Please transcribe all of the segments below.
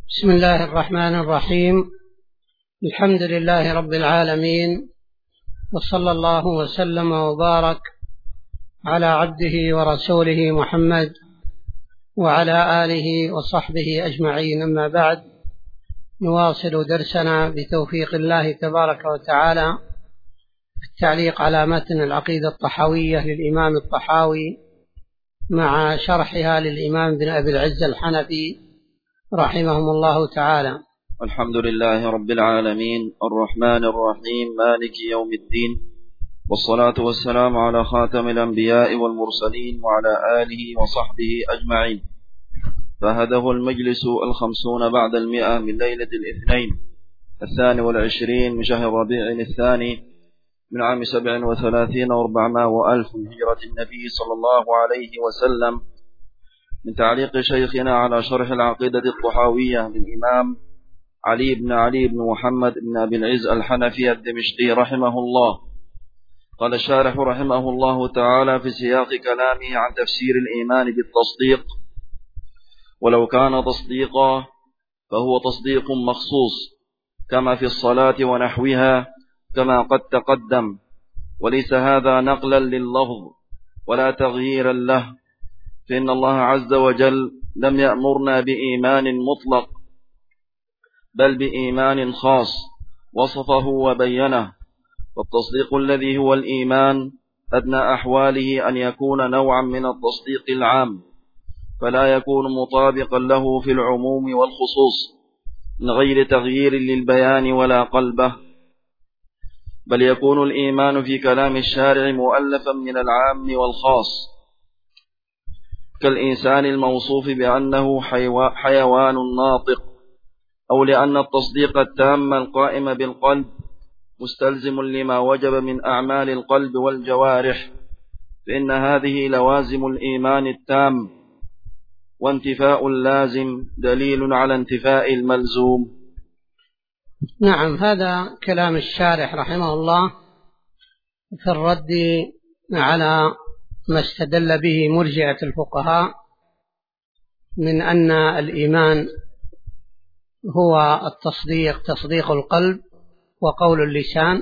بسم الله الرحمن الرحيم. الحمد لله رب العالمين، وصلى الله وسلم وبارك على عبده ورسوله محمد وعلى آله وصحبه أجمعين. أما بعد، نواصل درسنا بتوفيق الله تبارك وتعالى في التعليق على متن العقيدة الطحاوية للإمام الطحاوي مع شرحها للإمام بن أبي العز الحنفي رحمهم الله تعالى. الحمد لله رب العالمين الرحمن الرحيم مالك يوم الدين، والصلاة والسلام على خاتم الأنبياء والمرسلين وعلى آله وصحبه أجمعين. فهده المجلس 50 بعد 100 من ليلة الاثنين 22 من شهر ربيع الثاني من عام 37 و400 وألف من هجرة النبي صلى الله عليه وسلم، من تعليق شيخنا على شرح العقيدة الطحاوية للإمام علي بن محمد بن أبي العز الحنفي الدمشقي رحمه الله. قال الشارح رحمه الله تعالى في سياق كلامه عن تفسير الإيمان بالتصديق: ولو كان تصديقا فهو تصديق مخصوص كما في الصلاة ونحوها كما قد تقدم، وليس هذا نقلا لللفظ ولا تغييرا له، فإن الله عز وجل لم يأمرنا بإيمان مطلق بل بإيمان خاص وصفه وبينه. والتصديق الذي هو الإيمان أدنى أحواله أن يكون نوعا من التصديق العام، فلا يكون مطابقا له في العموم والخصوص من غير تغيير للبيان ولا قلبه، بل يكون الإيمان في كلام الشارع مؤلفا من العام والخاص، كالإنسان الموصوف بأنه حيوان ناطق، أو لأن التصديق التام القائم بالقلب مستلزم لما وجب من أعمال القلب والجوارح، فإن هذه لوازم الإيمان التام، وانتفاء اللازم دليل على انتفاء الملزوم. نعم، هذا كلام الشارح رحمه الله في الرد على ما استدل به مرجئة الفقهاء من أن الإيمان هو التصديق، تصديق القلب وقول اللسان،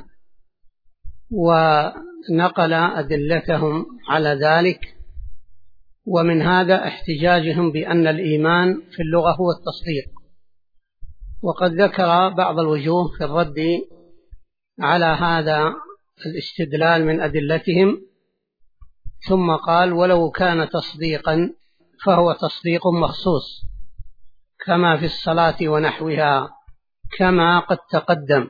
ونقل أدلتهم على ذلك، ومن هذا احتجاجهم بأن الإيمان في اللغة هو التصديق. وقد ذكر بعض الوجوه في الرد على هذا الاستدلال من أدلتهم، ثم قال: ولو كان تصديقا فهو تصديق مخصوص كما في الصلاة ونحوها كما قد تقدم.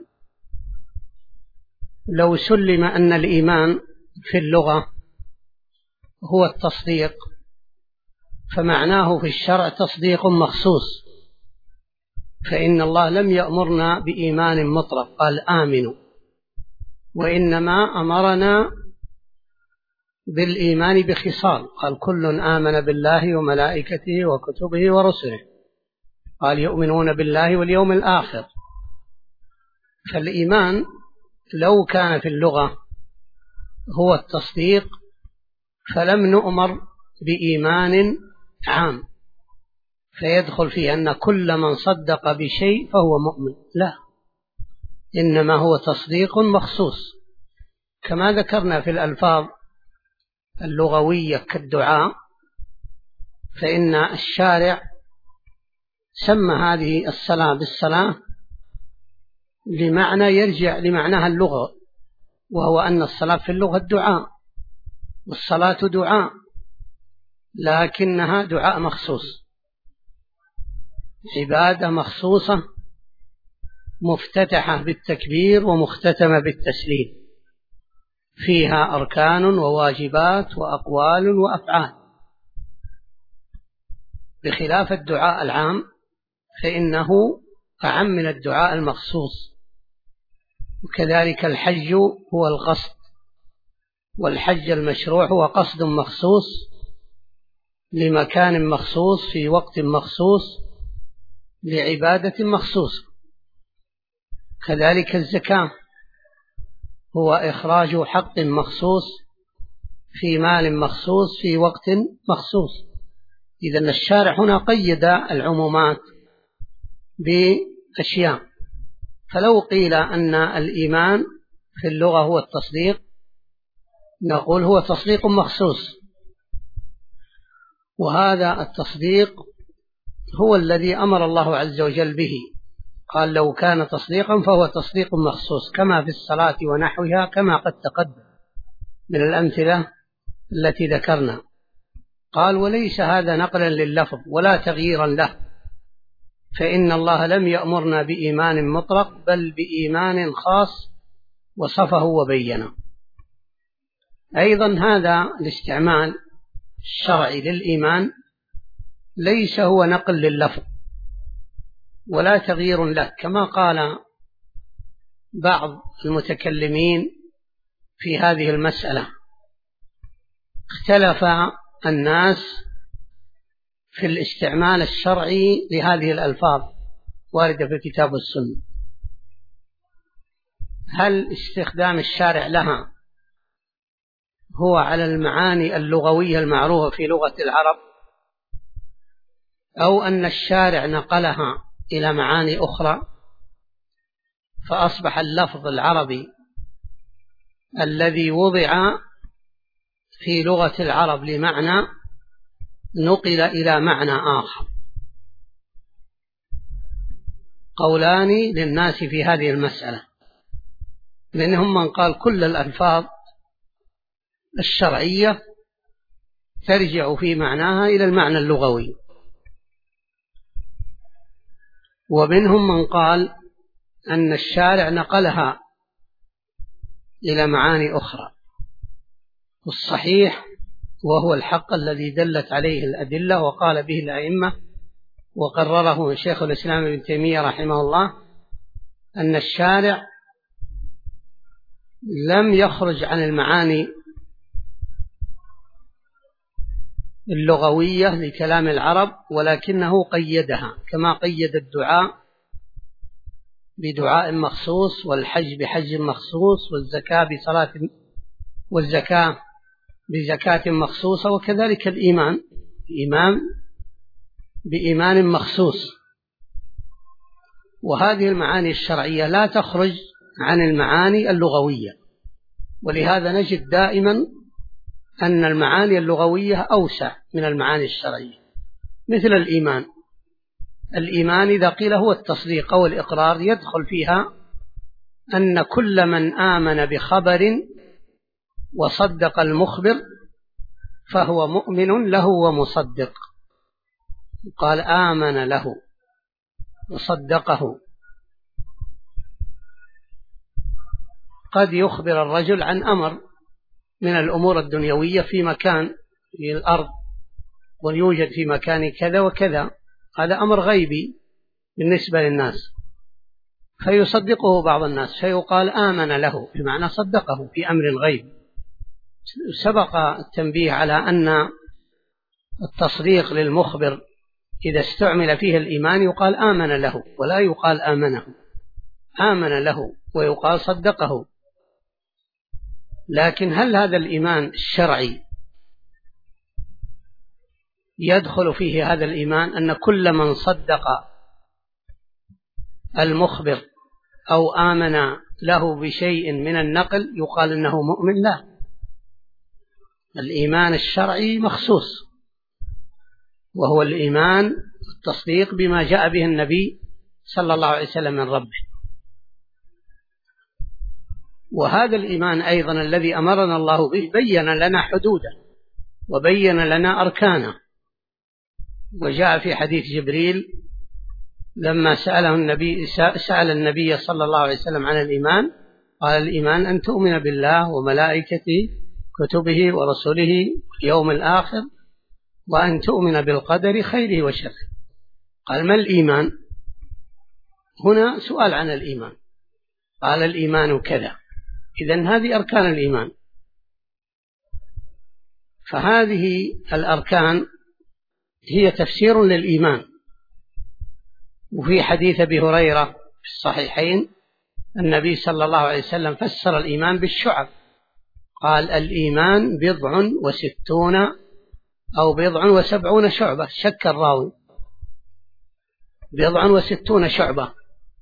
لو سلم أن الإيمان في اللغة هو التصديق، فمعناه في الشرع تصديق مخصوص، فإن الله لم يأمرنا بإيمان مطلق قال آمنوا، وإنما أمرنا بالإيمان بخصال، قال كل آمن بالله وملائكته وكتبه ورسله، قال يؤمنون بالله واليوم الآخر. فالإيمان لو كان في اللغة هو التصديق فلم نؤمر بإيمان عام فيدخل فيه أن كل من صدق بشيء فهو مؤمن، لا، إنما هو تصديق مخصوص، كما ذكرنا في الألفاظ اللغوية كالدعاء، فإن الشارع سمى هذه الصلاة بالصلاة لمعنى يرجع لمعناها اللغة، وهو أن الصلاة في اللغة الدعاء، والصلاة دعاء لكنها دعاء مخصوص، عبادة مخصوصة مفتتحة بالتكبير ومختتمة بالتسليم، فيها أركان وواجبات وأقوال وأفعال، بخلاف الدعاء العام فإنه أعم من الدعاء المخصوص. وكذلك الحج هو القصد، والحج المشروع هو قصد مخصوص لمكان مخصوص في وقت مخصوص لعبادة مخصوصة. كذلك الزكاة هو إخراج حق مخصوص في مال مخصوص في وقت مخصوص. إذن الشارع هنا قيد العمومات بأشياء. فلو قيل أن الإيمان في اللغة هو التصديق، نقول هو تصديق مخصوص، وهذا التصديق هو الذي أمر الله عز وجل به. قال لو كان تصديقا فهو تصديق مخصوص، كما في الصلاة ونحوها، كما قد تقدم من الأمثلة التي ذكرنا. قال وليس هذا نقلا لللفظ ولا تغييرا له، فإن الله لم يأمرنا بإيمان مطلق بل بإيمان خاص وصفه وبينه. أيضا هذا الاستعمال الشرعي للإيمان ليس هو نقل لللفظ ولا تغيير له، كما قال بعض المتكلمين في هذه المسألة. اختلف الناس في الاستعمال الشرعي لهذه الألفاظ واردة في الكتاب والسنة. هل استخدام الشارع لها هو على المعاني اللغوية المعروفة في لغة العرب، أو أن الشارع نقلها إلى معاني أخرى فأصبح اللفظ العربي الذي وضع في لغة العرب لمعنى نقل إلى معنى آخر؟ قولان للناس في هذه المسألة. منهم من قال كل الألفاظ الشرعية ترجع في معناها إلى المعنى اللغوي، ومنهم من قال أن الشارع نقلها إلى معاني أخرى. والصحيح وهو الحق الذي دلت عليه الأدلة وقال به الأئمة وقرره شيخ الإسلام ابن تيمية رحمه الله، أن الشارع لم يخرج عن المعاني اللغوية لكلام العرب، ولكنه قيدها، كما قيد الدعاء بدعاء مخصوص، والحج بحج مخصوص، والزكاة بزكاة مخصوصة، وكذلك الإيمان بإيمان مخصوص. وهذه المعاني الشرعية لا تخرج عن المعاني اللغوية، ولهذا نجد دائما أن المعاني اللغوية أوسع من المعاني الشرعية. مثل الإيمان إذا قيل هو التصديق أو الإقرار يدخل فيها أن كل من آمن بخبر وصدق المخبر فهو مؤمن له ومصدق. قال آمن له وصدقه. قد يخبر الرجل عن أمر من الأمور الدنيوية في مكان في الأرض ويوجد في مكان كذا وكذا، هذا أمر غيبي بالنسبة للناس، فيصدقه بعض الناس فيقال آمن له، بمعنى صدقه في أمر غيب. سبق التنبيه على أن التصديق للمخبر إذا استعمل فيه الإيمان يقال آمن له ولا يقال آمنه، آمن له ويقال صدقه. لكن هل هذا الإيمان الشرعي يدخل فيه هذا الإيمان أن كل من صدق المخبر أو آمن له بشيء من النقل يقال إنه مؤمن؟ لا، الإيمان الشرعي مخصوص، وهو الإيمان التصديق بما جاء به النبي صلى الله عليه وسلم من ربه. وهذا الإيمان أيضا الذي أمرنا الله به بين لنا حدوده وبين لنا أركانه. وجاء في حديث جبريل لما سأل النبي صلى الله عليه وسلم عن الإيمان، قال الإيمان أن تؤمن بالله وملائكته كتبه ورسله واليوم الآخر وأن تؤمن بالقدر خيره وشره. قال ما الإيمان؟ هنا سؤال عن الإيمان، قال الإيمان كذا. إذن هذه أركان الإيمان. فهذه الأركان هي تفسير للإيمان. وفي حديث أبي هريرة في الصحيحين النبي صلى الله عليه وسلم فسر الإيمان بالشعب، قال الإيمان 67 أو 70 شعبة، شك الراوي. 60 شعبة،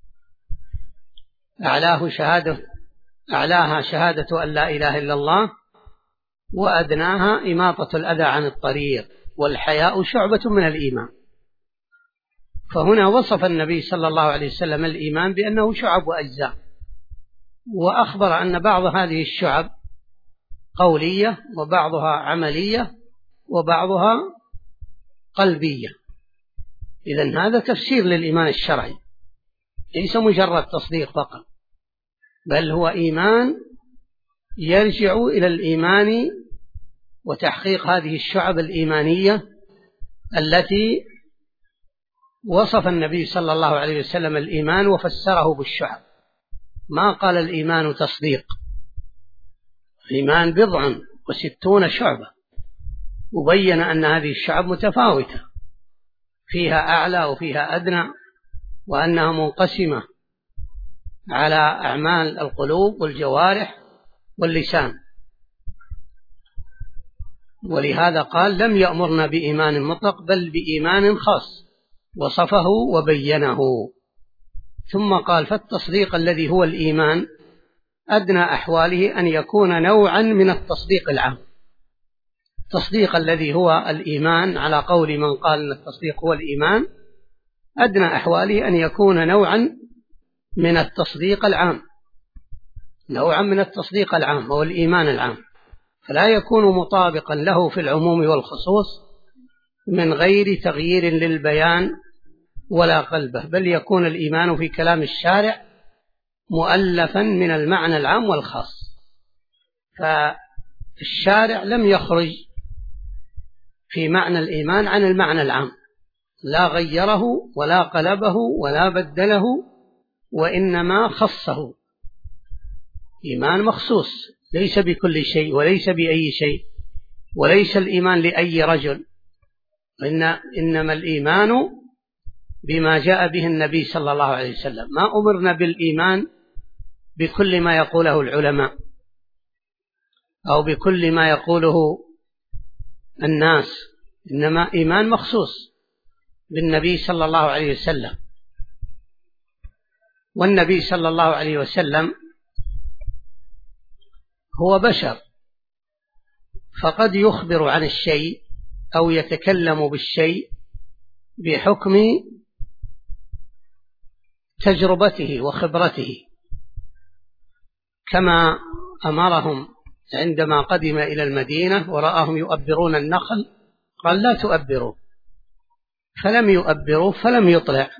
أعلاها شهادة أن لا إله إلا الله، وأدناها إماطة الأذى عن الطريق، والحياء شعبة من الإيمان. فهنا وصف النبي صلى الله عليه وسلم الإيمان بأنه شعب وأجزاء، وأخبر أن بعض هذه الشعب قولية، وبعضها عملية، وبعضها قلبية. إذن هذا تفسير للإيمان الشرعي، ليس مجرد تصديق فقط، بل هو إيمان يرجع إلى الإيمان وتحقيق هذه الشعب الإيمانية التي وصف النبي صلى الله عليه وسلم الإيمان وفسره بالشعب. ما قال الإيمان تصديق، الإيمان 60 شعبة، وبين أن هذه الشعب متفاوتة، فيها أعلى وفيها أدنى، وأنها منقسمة على أعمال القلوب والجوارح واللسان. ولهذا قال لم يأمرنا بإيمان مطلق بل بإيمان خاص، وصفه وبينه. ثم قال فالتصديق الذي هو الإيمان أدنى أحواله أن يكون نوعا من التصديق العام. التصديق الذي هو الإيمان على قول من قال أن التصديق هو الإيمان أدنى أحواله أن يكون نوعا من التصديق العام، نوعا من التصديق العام هو الإيمان العام، فلا يكون مطابقا له في العموم والخصوص من غير تغيير للبيان ولا قلبه، بل يكون الإيمان في كلام الشارع مؤلفا من المعنى العام والخاص. فالشارع لم يخرج في معنى الإيمان عن المعنى العام، لا غيره ولا قلبه ولا بدله، وإنما خصه. إيمان مخصوص ليس بكل شيء وليس بأي شيء، وليس الإيمان لأي رجل، إنما الإيمان بما جاء به النبي صلى الله عليه وسلم. ما أمرنا بالإيمان بكل ما يقوله العلماء أو بكل ما يقوله الناس، إنما إيمان مخصوص بالنبي صلى الله عليه وسلم. والنبي صلى الله عليه وسلم هو بشر، فقد يخبر عن الشيء أو يتكلم بالشيء بحكم تجربته وخبرته، كما أمرهم عندما قدم إلى المدينة ورآهم يؤبرون النخل قال لا تؤبروا، فلم يؤبروا فلم يطلع،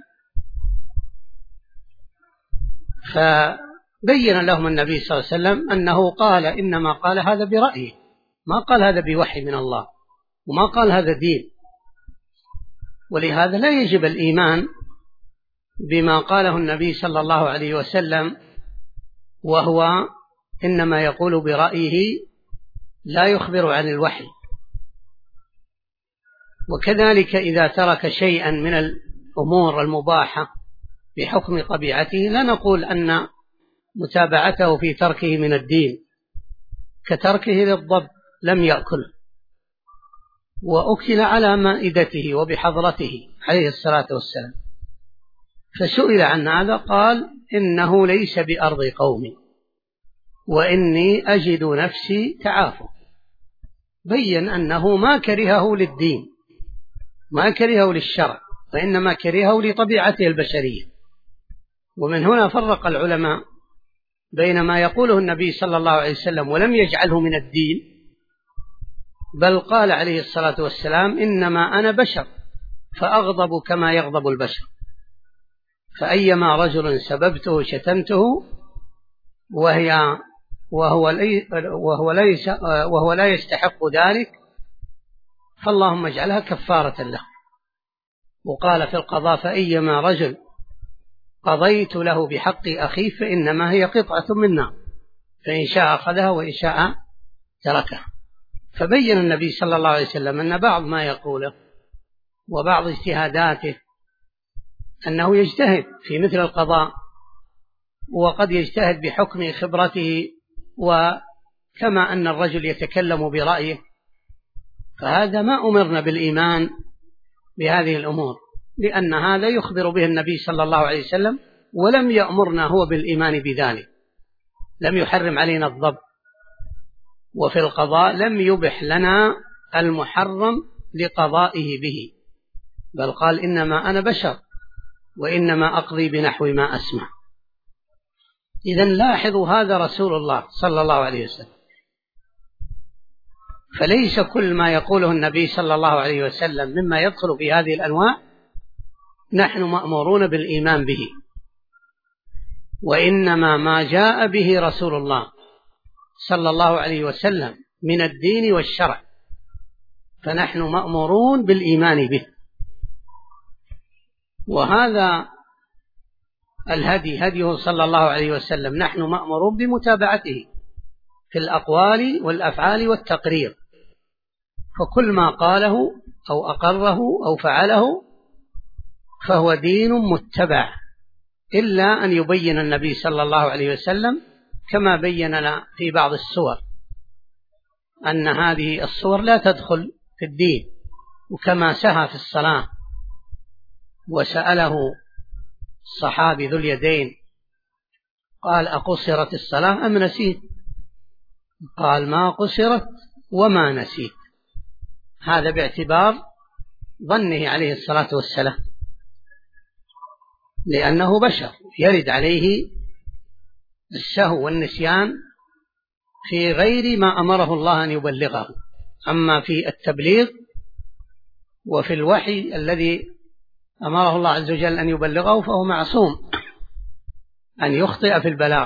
فبين لهم النبي صلى الله عليه وسلم أنه قال إنما قال هذا برأيه، ما قال هذا بوحي من الله، وما قال هذا دين. ولهذا لا يجب الإيمان بما قاله النبي صلى الله عليه وسلم وهو إنما يقول برأيه لا يخبر عن الوحي. وكذلك إذا ترك شيئا من الأمور المباحة بحكم طبيعته لا نقول أن متابعته في تركه من الدين، كتركه للضب لم يأكل وأكل على مائدته وبحضرته عليه الصلاة والسلام، فسئل عن هذا قال إنه ليس بأرض قومي وإني أجد نفسي تعافى. بين أنه ما كرهه للدين، ما كرهه للشرع، وإنما كرهه لطبيعته البشرية. ومن هنا فرق العلماء بين ما يقوله النبي صلى الله عليه وسلم ولم يجعله من الدين، بل قال عليه الصلاة والسلام إنما أنا بشر فأغضب كما يغضب البشر، فأيما رجل سببته شتمته وهو لا يستحق ذلك فاللهم اجعلها كفارة له. وقال في القضاء فأيما رجل قضيت له بحق أخيه فإنما هي قطعة من نار، فإن شاء أخذها وإن شاء تركها. فبين النبي صلى الله عليه وسلم أن بعض ما يقوله وبعض اجتهاداته أنه يجتهد في مثل القضاء، وقد يجتهد بحكم خبرته، وكما أن الرجل يتكلم برأيه، فهذا ما أمرنا بالإيمان بهذه الأمور، لأن هذا يخبر به النبي صلى الله عليه وسلم، ولم يأمرنا هو بالإيمان بذلك، لم يحرم علينا الضبط، وفي القضاء لم يبح لنا المحرم لقضائه به، بل قال إنما أنا بشر وإنما أقضي بنحو ما أسمع. إذن لاحظوا هذا رسول الله صلى الله عليه وسلم، فليس كل ما يقوله النبي صلى الله عليه وسلم مما يدخل في هذه الأنواع نحن مأمورون بالإيمان به، وإنما ما جاء به رسول الله صلى الله عليه وسلم من الدين والشرع فنحن مأمورون بالإيمان به. وهذا الهدي هديه صلى الله عليه وسلم نحن مأمورون بمتابعته في الأقوال والأفعال والتقرير، فكل ما قاله أو أقره أو فعله فهو دين متبع، إلا أن يبين النبي صلى الله عليه وسلم كما بين لنا في بعض السور أن هذه الصور لا تدخل في الدين، وكما سهى في الصلاة وسأله الصحابي ذو اليدين قال أقصرت الصلاة أم نسيت؟ قال ما قصرت وما نسيت، هذا باعتبار ظنه عليه الصلاة والسلام، لأنه بشر يرد عليه السهو والنسيان في غير ما أمره الله أن يبلغه. أما في التبليغ وفي الوحي الذي أمره الله عز وجل أن يبلغه فهو معصوم أن يخطئ في البلاغ.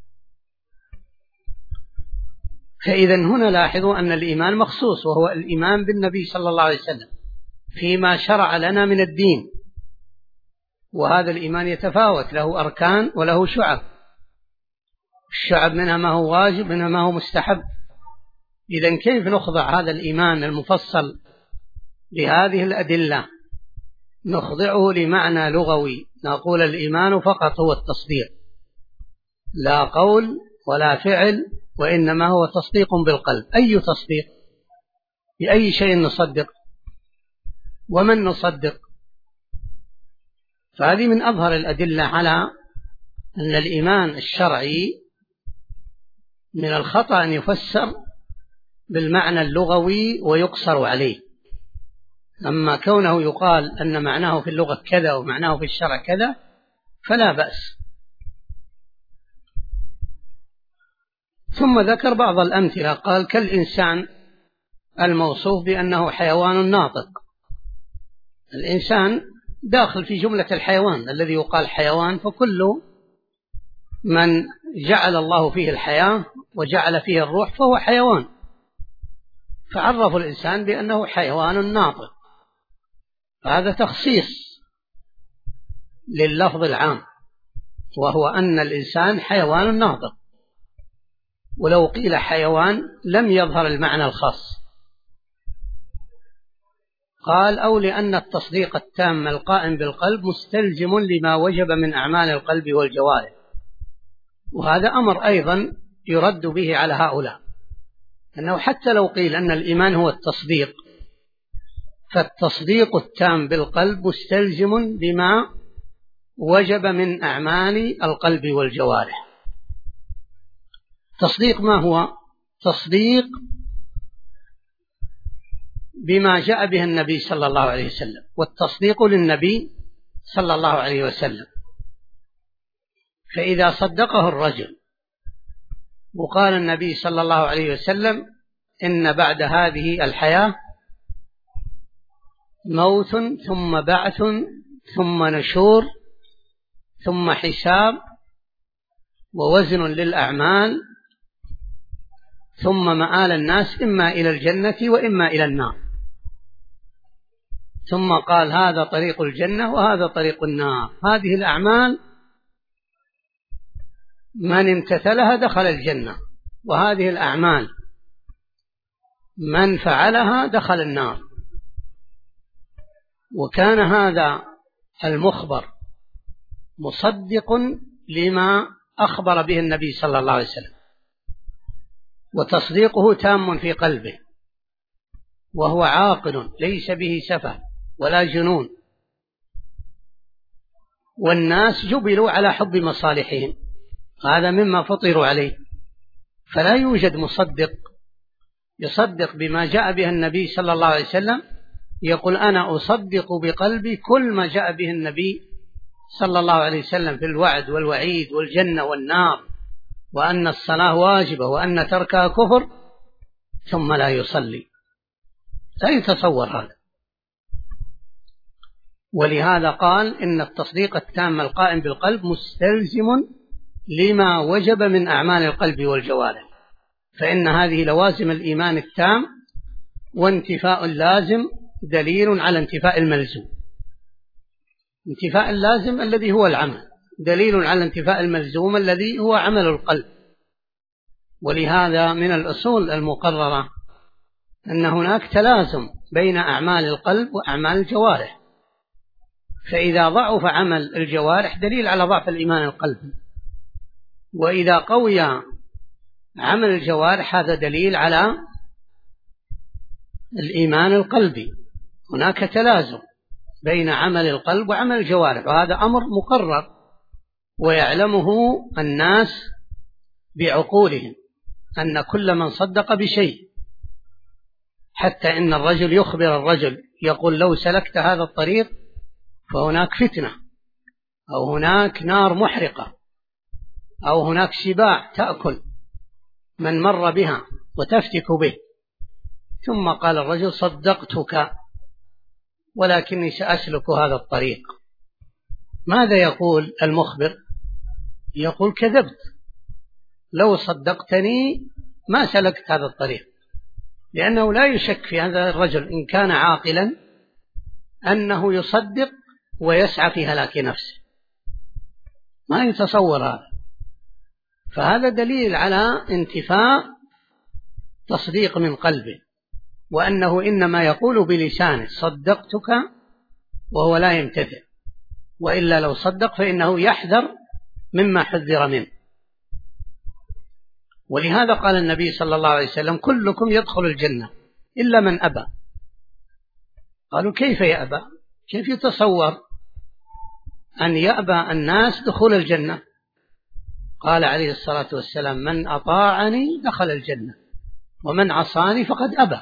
فإذا هنا لاحظوا أن الإيمان مخصوص، وهو الإيمان بالنبي صلى الله عليه وسلم فيما شرع لنا من الدين، وهذا الإيمان يتفاوت، له أركان وله شعب، الشعب منها ما هو واجب منها ما هو مستحب. إذن كيف نخضع هذا الإيمان المفصل بهذه الأدلة؟ نخضعه لمعنى لغوي، نقول الإيمان فقط هو التصديق، لا قول ولا فعل، وإنما هو تصديق بالقلب. أي تصديق؟ بأي شيء نصدق؟ ومن نصدق؟ فهذه من أظهر الأدلة على أن الإيمان الشرعي من الخطأ أن يفسر بالمعنى اللغوي ويقصر عليه، أما كونه يقال أن معناه في اللغة كذا ومعناه في الشرع كذا فلا بأس. ثم ذكر بعض الأمثلة، قال كالإنسان الموصوف بأنه حيوان ناطق. الإنسان داخل في جملة الحيوان الذي يقال حيوان، فكل من جعل الله فيه الحياة وجعل فيه الروح فهو حيوان، فعرف الإنسان بأنه حيوان ناطق، فهذا تخصيص لللفظ العام، وهو أن الإنسان حيوان ناطق، ولو قيل حيوان لم يظهر المعنى الخاص. قال أو لأن التصديق التام القائم بالقلب مستلزم لما وجب من أعمال القلب والجوارح، وهذا أمر أيضا يرد به على هؤلاء، أنه حتى لو قيل أن الإيمان هو التصديق، فالتصديق التام بالقلب مستلزم لما وجب من أعمال القلب والجوارح. تصديق ما هو؟ تصديق بما جاء به النبي صلى الله عليه وسلم، والتصديق للنبي صلى الله عليه وسلم. فإذا صدقه الرجل وقال النبي صلى الله عليه وسلم إن بعد هذه الحياة موت ثم بعث ثم نشور ثم حساب ووزن للأعمال ثم مآل الناس إما إلى الجنة وإما إلى النار، ثم قال هذا طريق الجنة وهذا طريق النار، هذه الأعمال من امتثلها دخل الجنة، وهذه الأعمال من فعلها دخل النار. وكان هذا المخبر مصدق لما أخبر به النبي صلى الله عليه وسلم، وتصديقه تام في قلبه، وهو عاقل ليس به سفه ولا جنون، والناس جبلوا على حب مصالحهم، هذا مما فطروا عليه. فلا يوجد مصدق يصدق بما جاء به النبي صلى الله عليه وسلم يقول أنا أصدق بقلبي كل ما جاء به النبي صلى الله عليه وسلم في الوعد والوعيد والجنة والنار، وأن الصلاة واجبة وأن تركها كفر، ثم لا يصلي. لا يتصور هذا. ولهذا قال إن التصديق التام القائم بالقلب مستلزم لما وجب من أعمال القلب والجوارح، فإن هذه لوازم الإيمان التام، وانتفاء اللازم دليل على انتفاء الملزوم. انتفاء اللازم الذي هو العمل دليل على انتفاء الملزوم الذي هو عمل القلب. ولهذا من الأصول المقررة أن هناك تلازم بين أعمال القلب وأعمال الجوارح، فإذا ضعف عمل الجوارح دليل على ضعف الإيمان القلبي، وإذا قوي عمل الجوارح هذا دليل على الإيمان القلبي. هناك تلازم بين عمل القلب وعمل الجوارح، وهذا أمر مقرر ويعلمه الناس بعقولهم، أن كل من صدق بشيء، حتى إن الرجل يخبر الرجل يقول لو سلكت هذا الطريق فهناك فتنة، أو هناك نار محرقة، أو هناك سباع تأكل من مر بها وتفتك به. ثم قال الرجل صدقتك ولكني سأسلك هذا الطريق. ماذا يقول المخبر؟ يقول كذبت، لو صدقتني ما سلكت هذا الطريق، لأنه لا يشك في هذا الرجل إن كان عاقلا أنه يصدق ويسعى في هلاك نفسه، ما يتصور هذا. فهذا دليل على انتفاء تصديق من قلبه، وأنه إنما يقول بلسانه صدقتك وهو لا يمتثل، وإلا لو صدق فإنه يحذر مما حذر منه. ولهذا قال النبي صلى الله عليه وسلم كلكم يدخل الجنة إلا من أبى. قالوا كيف يأبى؟ كيف يتصور أن يأبى الناس دخول الجنة؟ قال عليه الصلاة والسلام من أطاعني دخل الجنة ومن عصاني فقد أبى،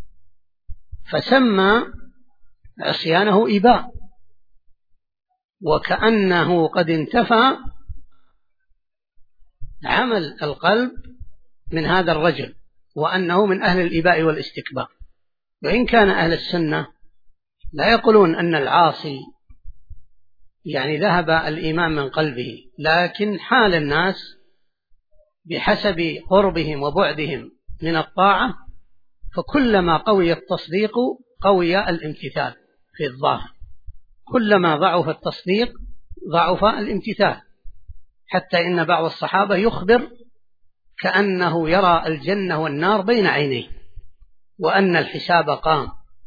فسمى عصيانه إباء، وكأنه قد انتفى عمل القلب من هذا الرجل، وأنه من أهل الإباء والاستكبار. وإن كان أهل السنة لا يقولون أن العاصي يعني ذهب الإيمان من قلبه، لكن حال الناس بحسب قربهم وبعدهم من الطاعة، فكلما قوي التصديق قوي الامتثال في الظاهر، كلما ضعف التصديق ضعف الامتثال، حتى إن بعض الصحابة يخبر كأنه يرى الجنة والنار بين عينيه وأن الحساب قام.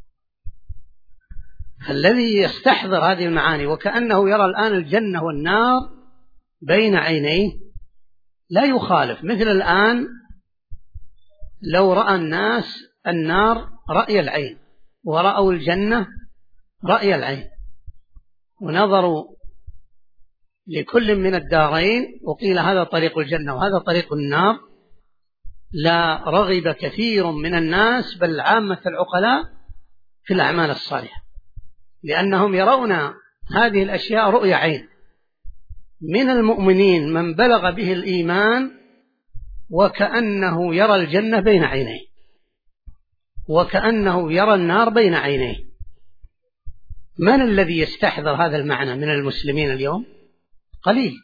فالذي يستحضر هذه المعاني وكأنه يرى الآن الجنة والنار بين عينيه لا يخالف. مثل الآن لو رأى الناس النار رأي العين ورأوا الجنة رأي العين، ونظروا لكل من الدارين وقيل هذا طريق الجنة وهذا طريق النار، لا رغب كثير من الناس بل عامة العقلاء في الأعمال الصالحة، لأنهم يرون هذه الأشياء رؤية عين. من المؤمنين من بلغ به الإيمان وكأنه يرى الجنة بين عينيه وكأنه يرى النار بين عينيه. من الذي يستحضر هذا المعنى من المسلمين اليوم؟ قليل.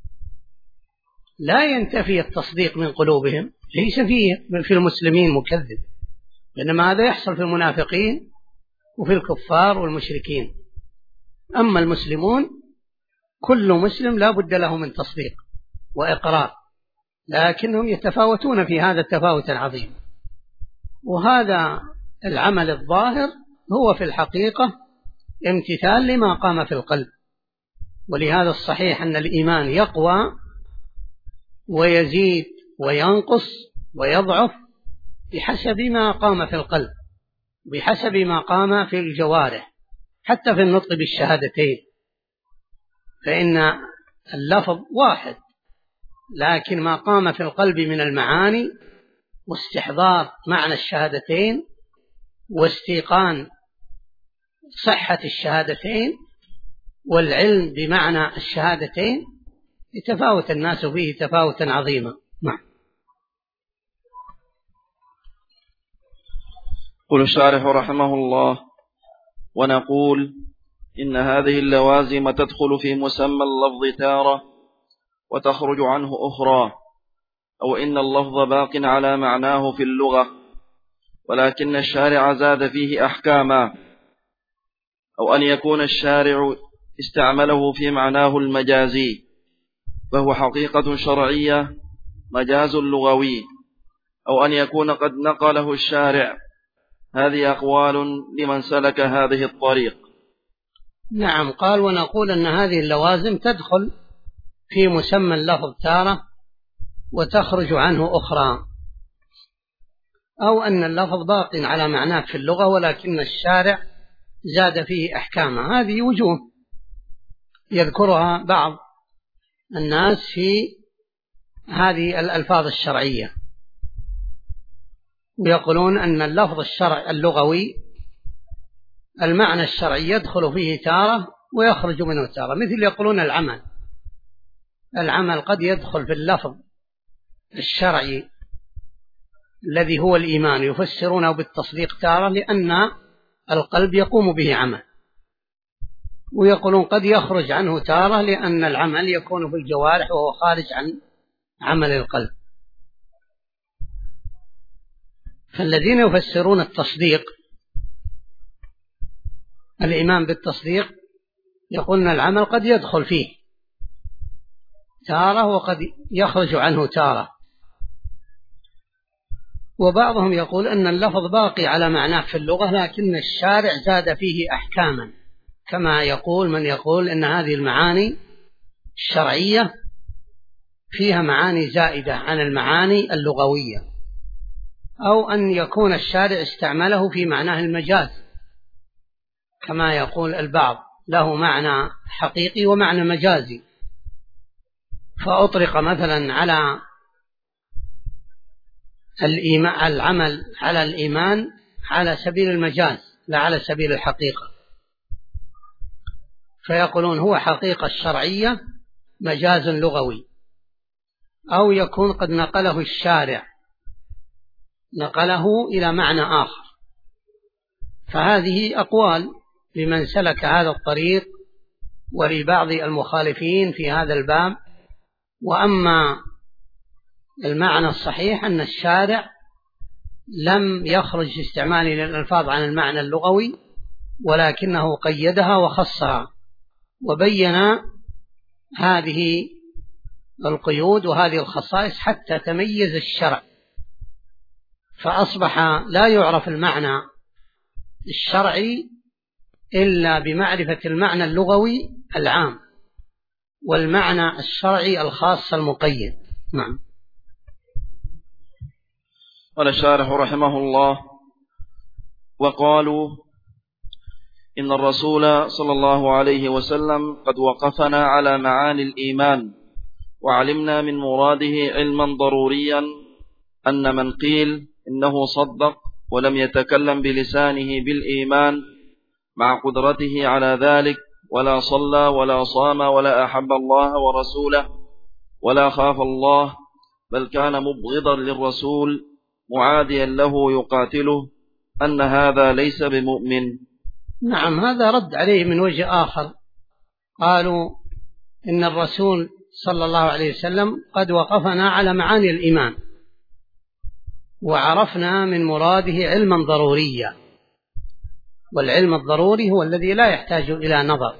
لا ينتفي التصديق من قلوبهم، ليس في المسلمين مكذب، إنما هذا يحصل في المنافقين وفي الكفار والمشركين. أما المسلمون كل مسلم لا بد له من تصديق وإقرار، لكنهم يتفاوتون في هذا التفاوت العظيم. وهذا العمل الظاهر هو في الحقيقة امتثال لما قام في القلب. ولهذا الصحيح أن الإيمان يقوى ويزيد وينقص ويضعف بحسب ما قام في القلب، بحسب ما قام في الجوارح، حتى في النطق بالشهادتين. فإن اللفظ واحد، لكن ما قام في القلب من المعاني واستحضار معنى الشهادتين واستيقان صحة الشهادتين والعلم بمعنى الشهادتين يتفاوت الناس فيه تفاوتا عظيما. نعم. قل الشارح رحمه الله: ونقول إن هذه اللوازم تدخل في مسمى اللفظ تارة وتخرج عنه أخرى، أو إن اللفظ باق على معناه في اللغة ولكن الشارع زاد فيه أحكاما، أو أن يكون الشارع استعمله في معناه المجازي فهو حقيقة شرعية مجاز لغوي، أو أن يكون قد نقله الشارع. هذه أقوال لمن سلك هذه الطريق. نعم. قال: ونقول أن هذه اللوازم تدخل في مسمى اللفظ تارة وتخرج عنه أخرى، أو أن اللفظ باق على معناه في اللغة ولكن الشارع زاد فيه أحكاما. هذه وجوه يذكرها بعض الناس في هذه الألفاظ الشرعية، ويقولون أن اللفظ الشرع اللغوي المعنى الشرعي يدخل فيه تارة ويخرج منه تارة، مثل يقولون العمل قد يدخل في اللفظ الشرعي الذي هو الإيمان، يفسرونه بالتصديق تارة لأن القلب يقوم به عمل، ويقولون قد يخرج عنه تارة لأن العمل يكون في الجوارح وهو خارج عن عمل القلب. فالذين يفسرون التصديق الإيمان بالتصديق يقولون العمل قد يدخل فيه تارة وقد يخرج عنه تارة. وبعضهم يقول أن اللفظ باقي على معناه في اللغة لكن الشارع زاد فيه أحكاما، كما يقول من يقول أن هذه المعاني الشرعية فيها معاني زائدة عن المعاني اللغوية، أو أن يكون الشارع استعمله في معناه المجاز، كما يقول البعض له معنى حقيقي ومعنى مجازي، فأطلق مثلا على العمل على الإيمان على سبيل المجاز لا على سبيل الحقيقة، فيقولون هو حقيقة الشرعية مجاز لغوي، أو يكون قد نقله الشارع نقله إلى معنى آخر. فهذه أقوال لمن سلك هذا الطريق ولبعض المخالفين في هذا الباب. وأما المعنى الصحيح أن الشارع لم يخرج استعماله للألفاظ عن المعنى اللغوي، ولكنه قيدها وخصها وبين هذه القيود وهذه الخصائص حتى تميز الشرع، فأصبح لا يعرف المعنى الشرعي إلا بمعرفة المعنى اللغوي العام والمعنى الشرعي الخاص المقيد. نعم. قال الشارح رحمه الله: وقالوا إن الرسول صلى الله عليه وسلم قد وقفنا على معاني الإيمان وعلمنا من مراده علما ضروريا أن من قيل إنه صدق ولم يتكلم بلسانه بالإيمان مع قدرته على ذلك ولا صلى ولا صام ولا أحب الله ورسوله ولا خاف الله بل كان مبغضا للرسول معاديا له يقاتله، أن هذا ليس بمؤمن. نعم. هذا رد عليه من وجه آخر. قالوا إن الرسول صلى الله عليه وسلم قد وقفنا على معاني الإيمان وعرفنا من مراده علما ضروريا، والعلم الضروري هو الذي لا يحتاج إلى نظر.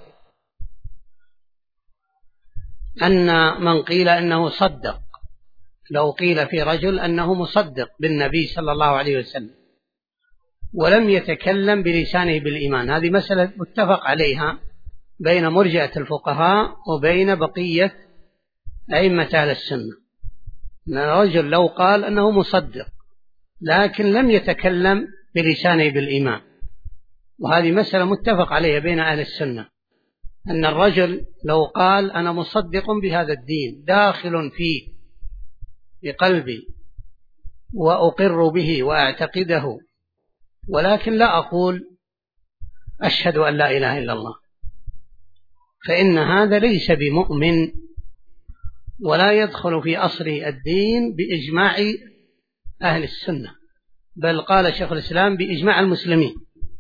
أن من قيل أنه صدق، لو قيل في رجل أنه مصدق بالنبي صلى الله عليه وسلم ولم يتكلم بلسانه بالإيمان، هذه مسألة متفق عليها بين مرجئة الفقهاء وبين بقية أئمة أهل السنة. أن الرجل لو قال أنه مصدق لكن لم يتكلم بلسانه بالإيمان، وهذه مسألة متفق عليها بين أهل السنة، أن الرجل لو قال أنا مصدق بهذا الدين داخل فيه بقلبي وأقر به وأعتقده، ولكن لا أقول أشهد أن لا إله إلا الله، فإن هذا ليس بمؤمن ولا يدخل في أصل الدين بإجماع أهل السنة، بل قال شيخ الإسلام بإجماع المسلمين،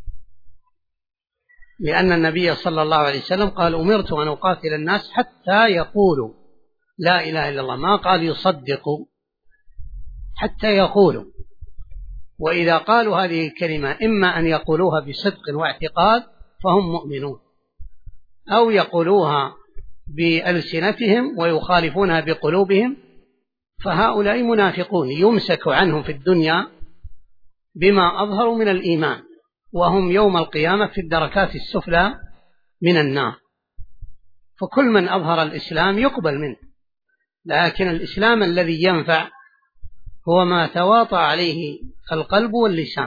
لأن النبي صلى الله عليه وسلم قال أمرت أن أقاتل الناس حتى يقولوا لا إله إلا الله، ما قال يصدقوا، حتى يقولوا. وإذا قالوا هذه الكلمة إما أن يقولوها بصدق واعتقاد فهم مؤمنون، أو يقولوها بألسنتهم ويخالفونها بقلوبهم، فهؤلاء منافقون يمسك عنهم في الدنيا بما أظهروا من الإيمان، وهم يوم القيامة في الدركات السفلى من النار. فكل من أظهر الإسلام يقبل منه، لكن الإسلام الذي ينفع هو ما تواطأ عليه القلب واللسان.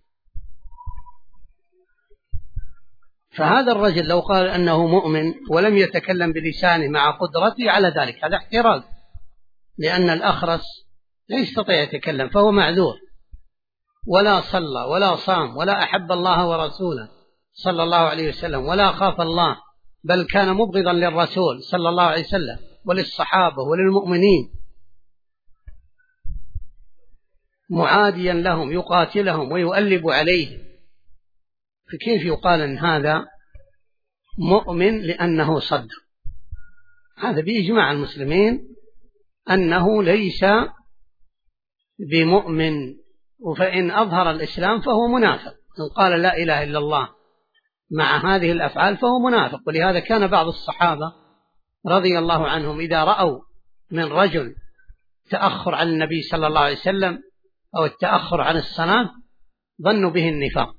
فهذا الرجل لو قال أنه مؤمن ولم يتكلم بلسانه مع قدرته على ذلك، هذا احتراز، لأن الأخرس لا يستطيع يتكلم فهو معذور، ولا صلى ولا صام ولا أحب الله ورسوله صلى الله عليه وسلم ولا خاف الله، بل كان مبغضا للرسول صلى الله عليه وسلم وللصحابة وللمؤمنين، معاديا لهم يقاتلهم ويؤلب عليهم، فكيف يقال أن هذا مؤمن لأنه صدق؟ هذا بإجماع المسلمين أنه ليس بمؤمن. فإن أظهر الإسلام فهو منافق، إن قال لا إله إلا الله مع هذه الأفعال فهو منافق. ولهذا كان بعض الصحابة رضي الله عنهم إذا رأوا من رجل تأخر عن النبي صلى الله عليه وسلم أو التأخر عن الصلاة ظنوا به النفاق،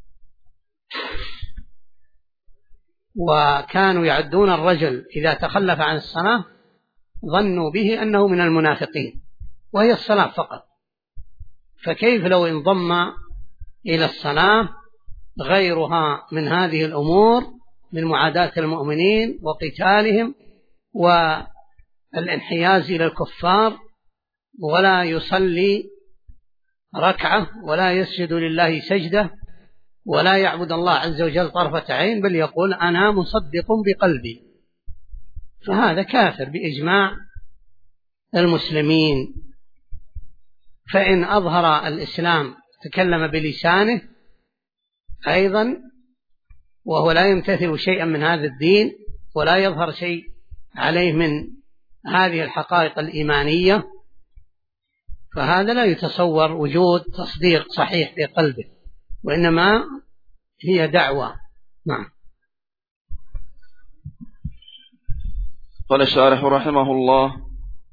وكانوا يعدون الرجل إذا تخلف عن الصلاة ظنوا به أنه من المنافقين، وهي الصلاة فقط. فكيف لو انضم إلى الصلاة غيرها من هذه الأمور من معاداة المؤمنين وقتالهم والانحياز إلى الكفار، ولا يصلي ركعة ولا يسجد لله سجدة ولا يعبد الله عز وجل طرفة عين، بل يقول أنا مصدق بقلبي، فهذا كافر بإجماع المسلمين. فإن أظهر الإسلام تكلم بلسانه أيضا وهو لا يمتثل شيئا من هذا الدين ولا يظهر شيء عليه من هذه الحقائق الإيمانية، فهذا لا يتصور وجود تصديق صحيح في قلبه، وإنما هي دعوة. نعم. قال الشارح رحمه الله: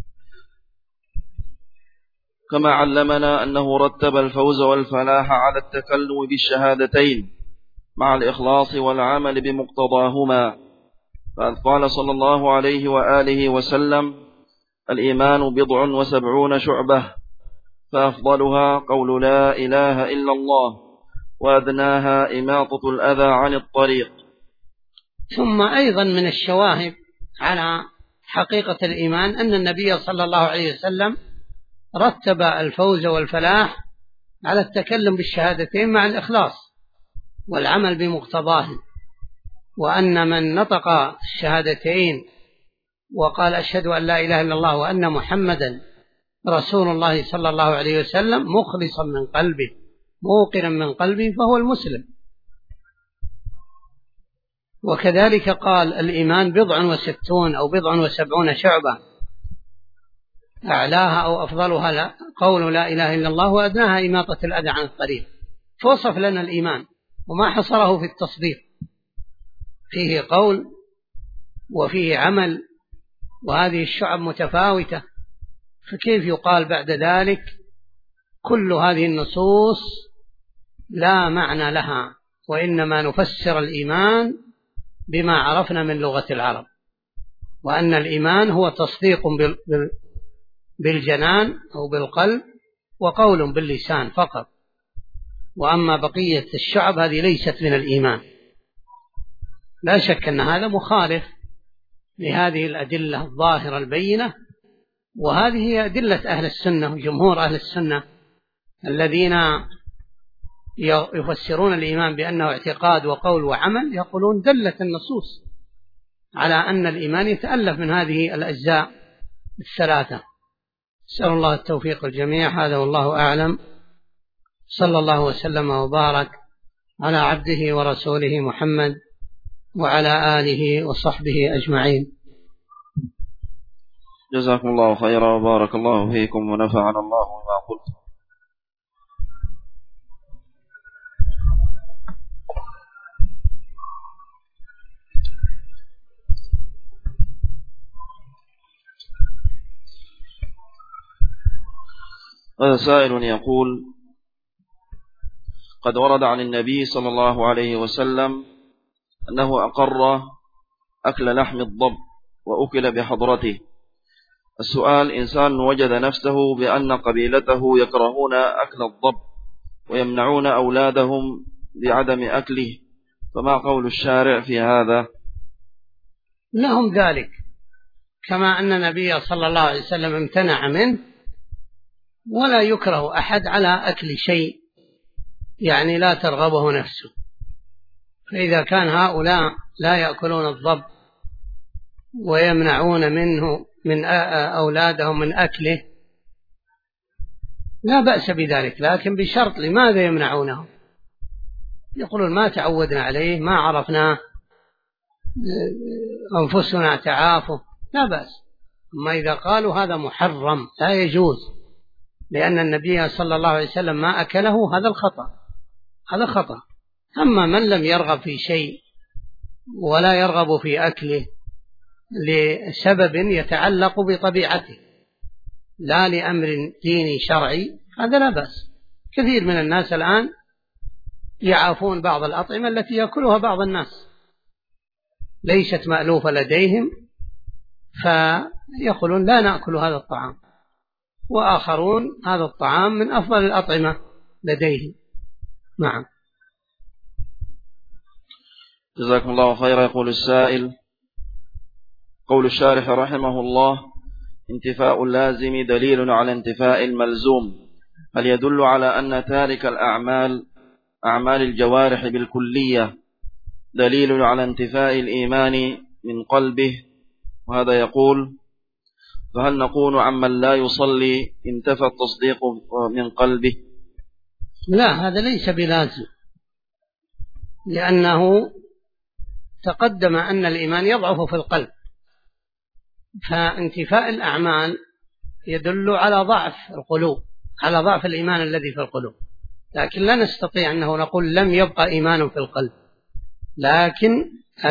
كما علمنا أنه رتب الفوز والفلاح على التكلم بالشهادتين مع الإخلاص والعمل بمقتضاهما، فقد قال صلى الله عليه وآله وسلم: الإيمان 70 شعبة، فأفضلها قول لا إله إلا الله، وأدناها إماطة الأذى عن الطريق. ثم أيضا من الشواهد على حقيقة الإيمان أن النبي صلى الله عليه وسلم رتب الفوز والفلاح على التكلم بالشهادتين مع الإخلاص والعمل بمقتضاهم، وأن من نطق الشهادتين وقال أشهد أن لا إله إلا الله وأن محمدا رسول الله صلى الله عليه وسلم مخلصا من قلبه موقنا من قلبه فهو المسلم. وكذلك قال الإيمان 60 أو 70 شعبة، أعلاها أو أفضلها قول لا إله إلا الله وأدناها إماطة الأذى عن الطريق، فوصف لنا الإيمان وما حصره في التصديق، فيه قول وفيه عمل، وهذه الشعب متفاوتة، فكيف يقال بعد ذلك كل هذه النصوص لا معنى لها، وإنما نفسر الإيمان بما عرفنا من لغة العرب، وأن الإيمان هو تصديق بالجنان أو بالقلب وقول باللسان فقط، وأما بقية الشعب هذه ليست من الإيمان. لا شك أن هذا مخالف لهذه الأدلة الظاهرة البينة، وهذه هي أدلة أهل السنة وجمهور أهل السنة الذين يفسرون الإيمان بأنه اعتقاد وقول وعمل، يقولون دلت النصوص على أن الإيمان يتألف من هذه الأجزاء الثلاثة. أسأل الله التوفيق الجميع، هذا والله أعلم. صلى الله وسلم وبارك على عبده ورسوله محمد وعلى آله وصحبه أجمعين. جزاكم الله خيرا وبارك الله فيكم ونفعنا الله بما قلت. هذا سائل يقول: قد ورد عن النبي صلى الله عليه وسلم أنه أقر أكل لحم الضب وأكل بحضرته. السؤال: إنسان وجد نفسه بأن قبيلته يكرهون أكل الضب ويمنعون أولادهم بعدم أكله، فما قول الشارع في هذا؟ لهم ذلك، كما أن النبي صلى الله عليه وسلم امتنع منه، ولا يكره أحد على أكل شيء يعني لا ترغبه نفسه. فإذا كان هؤلاء لا يأكلون الضب ويمنعون منه من أولادهم من أكله لا بأس بذلك، لكن بشرط: لماذا يمنعونه؟ يقولون ما تعودنا عليه، ما عرفناه، أنفسنا تعافه، لا بأس. أما إذا قالوا هذا محرم لا يجوز لأن النبي صلى الله عليه وسلم ما أكله، هذا الخطأ، هذا خطأ. أما من لم يرغب في شيء ولا يرغب في أكله لسبب يتعلق بطبيعته لا لأمر ديني شرعي، هذا لا بأس. كثير من الناس الآن يعافون بعض الأطعمة التي يأكلها بعض الناس ليست مألوفة لديهم، فيقولون لا نأكل هذا الطعام، وآخرون هذا الطعام من أفضل الأطعمة لديهم. نعم. جزاكم الله خيرا. يقول السائل: قول الشارح رحمه الله: انتفاء اللازم دليل على انتفاء الملزوم، هل يدل على أن تارك أعمال الجوارح بالكلية دليل على انتفاء الإيمان من قلبه؟ وهذا يقول: فهل نقول عمن لا يصلي انتفى التصديق من قلبه؟ لا، هذا ليس بلازم، لأنه تقدم أن الإيمان يضعف في القلب، فانتفاء الأعمال يدل على ضعف القلوب، على ضعف الإيمان الذي في القلوب، لكن لا نستطيع أنه نقول لم يبقى إيمان في القلب. لكن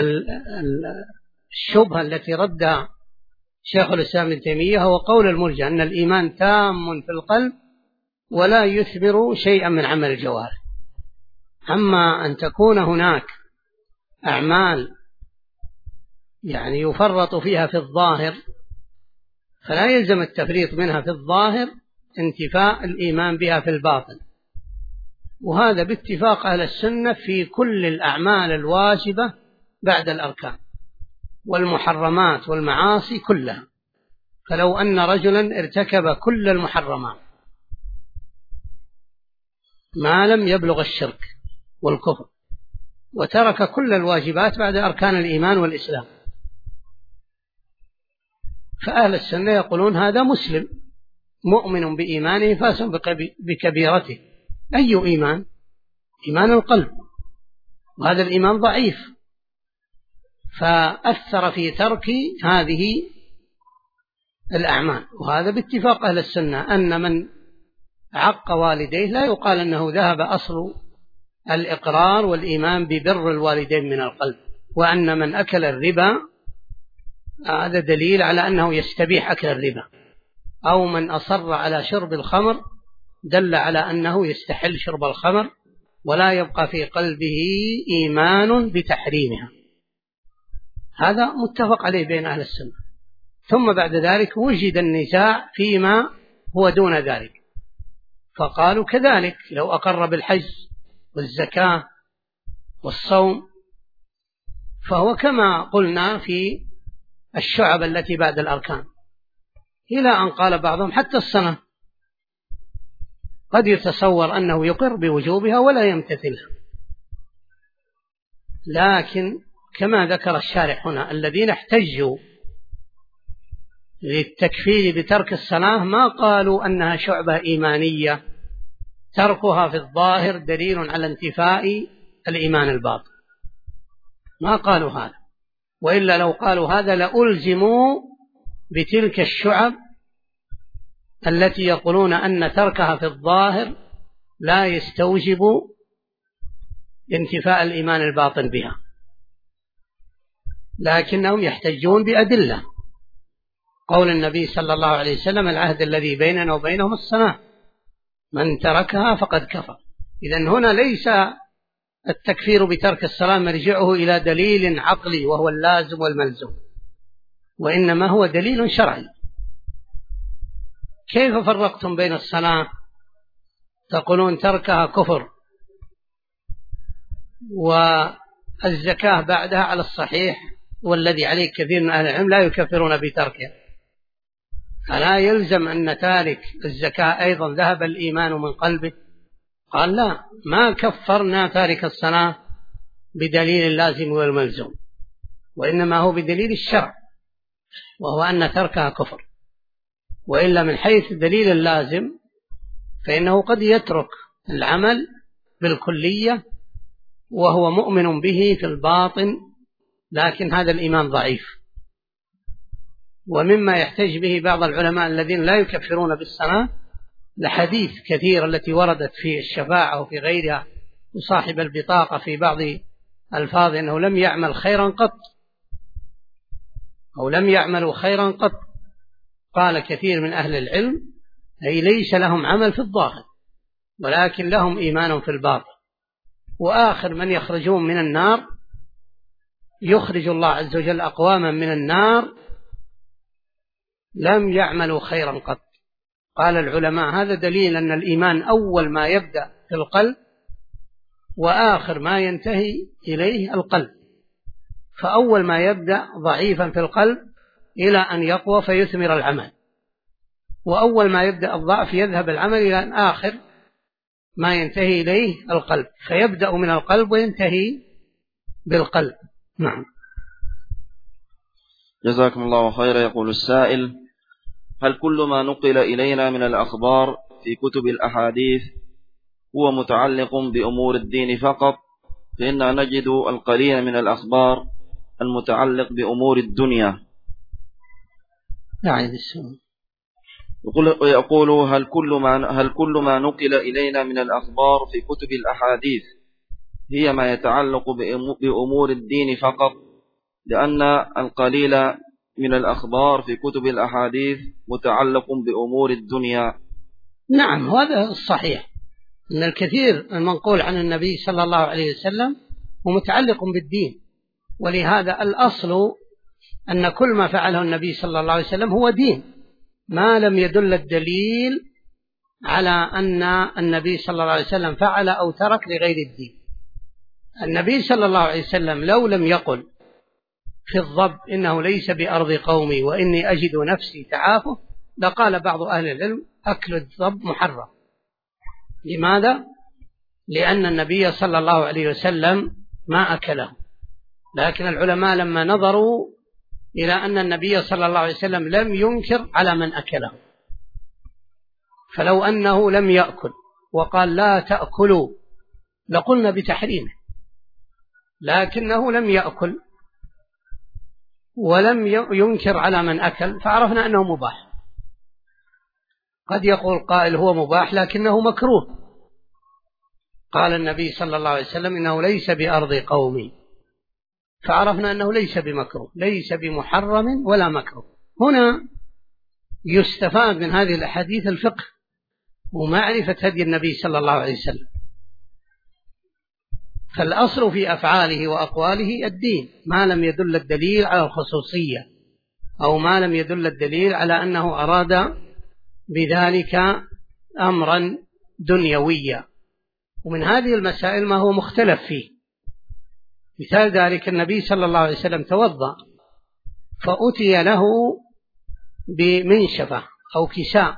الشبهة التي ردها شيخ الإسلام ابن تيمية هو قول المرجئة أن الإيمان تام في القلب ولا يثمر شيئا من عمل الجوارح. أما أن تكون هناك أعمال يعني يفرط فيها في الظاهر، فلا يلزم التفريط منها في الظاهر انتفاء الإيمان بها في الباطن، وهذا باتفاق أهل السنة في كل الأعمال الواجبة بعد الأركان والمحرمات والمعاصي كلها. فلو أن رجلا ارتكب كل المحرمات ما لم يبلغ الشرك والكفر وترك كل الواجبات بعد أركان الإيمان والإسلام، فأهل السنة يقولون هذا مسلم مؤمن بإيمانه فاسق بكبيرته. أي إيمان؟ إيمان القلب، وهذا الإيمان ضعيف، فأثر في ترك هذه الأعمال. وهذا باتفاق أهل السنة أن من عق والديه لا يقال أنه ذهب أصل الإقرار والإيمان ببر الوالدين من القلب، وأن من أكل الربا هذا دليل على أنه يستبيح أكل الربا، أو من أصر على شرب الخمر دل على أنه يستحل شرب الخمر ولا يبقى في قلبه إيمان بتحريمها. هذا متفق عليه بين أهل السنة. ثم بعد ذلك وجد النزاع فيما هو دون ذلك، فقالوا كذلك لو أقر بالحج والزكاة والصوم فهو كما قلنا في الشعب التي بعد الأركان، إلى أن قال بعضهم حتى الصلاة قد يتصور أنه يقر بوجوبها ولا يمتثلها. لكن كما ذكر الشارح هنا الذين احتجوا للتكفير بترك الصلاة ما قالوا أنها شعبة إيمانية تركها في الظاهر دليل على انتفاء الإيمان الباطن، ما قالوا هذا، وإلا لو قالوا هذا لألزموا بتلك الشعب التي يقولون أن تركها في الظاهر لا يستوجب انتفاء الإيمان الباطن بها، لكنهم يحتجون بأدلة. قول النبي صلى الله عليه وسلم: العهد الذي بيننا وبينهم الصلاة، من تركها فقد كفر. إذن هنا ليس التكفير بترك الصلاة مرجعه إلى دليل عقلي وهو اللازم والملزوم، وإنما هو دليل شرعي. كيف فرقتم بين الصلاة تقولون تركها كفر والزكاة بعدها على الصحيح والذي عليه كثير من أهل العلم لا يكفرون بتركها؟ ألا يلزم أن تارك الزكاة أيضا ذهب الإيمان من قلبه؟ قال لا، ما كفرنا تارك الصلاة بدليل اللازم والملزوم، وإنما هو بدليل الشرع وهو أن تركها كفر. وإلا من حيث الدليل اللازم فإنه قد يترك العمل بالكلية وهو مؤمن به في الباطن، لكن هذا الإيمان ضعيف. ومما يحتج به بعض العلماء الذين لا يكفرون بالصلاة لحديث كثير التي وردت في الشفاعة وفي غيرها، وصاحب البطاقة في بعض الفاظ أنه لم يعمل خيرا قط أو لم يعملوا خيرا قط. قال كثير من أهل العلم أي ليس لهم عمل في الظاهر ولكن لهم إيمان في الباطن، وآخر من يخرجون من النار يخرج الله عز وجل أقواما من النار لم يعملوا خيرا قط. قال العلماء هذا دليل أن الإيمان أول ما يبدأ في القلب وآخر ما ينتهي إليه القلب، فأول ما يبدأ ضعيفا في القلب إلى أن يقوى فيثمر العمل، وأول ما يبدأ الضعف يذهب العمل إلى أن آخر ما ينتهي إليه القلب، فيبدأ من القلب وينتهي بالقلب. نعم. جزاكم الله خيرا. يقول السائل: هل كل ما نقل إلينا من الأخبار في كتب الأحاديث هو متعلق بأمور الدين فقط؟ فإننا نجد القليل من الأخبار المتعلق بأمور الدنيا. يقول: هل كل ما نقل إلينا من الأخبار في كتب الأحاديث هي ما يتعلق بأمور الدين فقط؟ لأن القليل من الأخبار في كتب الأحاديث متعلق بأمور الدنيا. نعم، هذا الصحيح، أن الكثير المنقول عن النبي صلى الله عليه وسلم هو متعلق بالدين، ولهذا الأصل أن كل ما فعله النبي صلى الله عليه وسلم هو دين، ما لم يدل الدليل على أن النبي صلى الله عليه وسلم فعل أو ترك لغير الدين. النبي صلى الله عليه وسلم لو لم يقل في الضب إنه ليس بأرض قومي وإني أجد نفسي تعافه لقال بعض أهل العلم أكل الضب محرم. لماذا؟ لأن النبي صلى الله عليه وسلم ما أكله، لكن العلماء لما نظروا إلى أن النبي صلى الله عليه وسلم لم ينكر على من أكله، فلو أنه لم يأكل وقال لا تأكلوا لقلنا بتحريمه، لكنه لم يأكل ولم ينكر على من أكل فعرفنا أنه مباح. قد يقول قائل هو مباح لكنه مكروه، قال النبي صلى الله عليه وسلم إنه ليس بأرض قومي، فعرفنا أنه ليس بمكروه، ليس بمحرم ولا مكروه. هنا يستفاد من هذه الأحاديث الفقه ومعرفة هدي النبي صلى الله عليه وسلم. فالأصل في أفعاله وأقواله الدين، ما لم يدل الدليل على الخصوصية أو ما لم يدل الدليل على أنه أراد بذلك أمرا دنيويا. ومن هذه المسائل ما هو مختلف فيه، مثال ذلك النبي صلى الله عليه وسلم توضأ فأتي له بمنشفة أو كساء